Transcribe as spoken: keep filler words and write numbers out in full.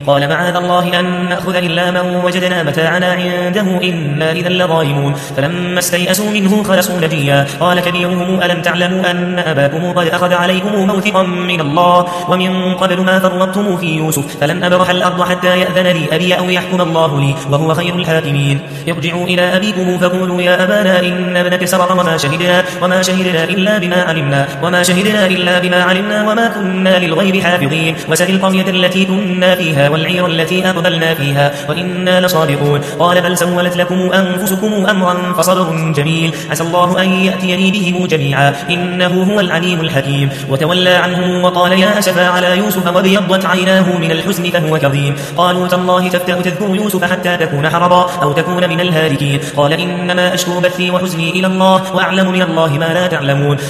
قال معاذ الله أن نأخذ إلا من وجدنا متاعنا عنده إنا إذا لظالمون فلما استيئسوا منه خلصوا نجيا قال كبيرهم ألم تعلموا أن أباكم قد أخذ عليكم موثقا من الله ومن قبل ما فرطتم في يوسف فلن أبرح الأرض حتى يأذن لي أبي أو يحكم الله لي وهو خير الحاكمين ارجعوا إلى أبيكم فقولوا يا أبانا إن ابنك سرق وما شهدنا وما شهدنا إلا بما علمنا وما شهدنا إلا بما علمنا وما كنا للغيب حافظين وسل القرية التي كنا فيها والعير التي أقبلنا فيها وإنا لصادقون قال بل سولت لكم أنفسكم أمرا فصبر جميل عسى الله أن يأتيني بهم جميعا إنه هو العليم الحكيم وتولى عنهم وقال يا أسفا على يوسف وابيضت عيناه من الحزن فهو كظيم قالوا تالله تفتأ تذكر يوسف حتى تكون حرضا أو تكون من الهالكين قال إنما أشكو بثي وحزني إلى الله وأعلم من الله ما لا تعلمون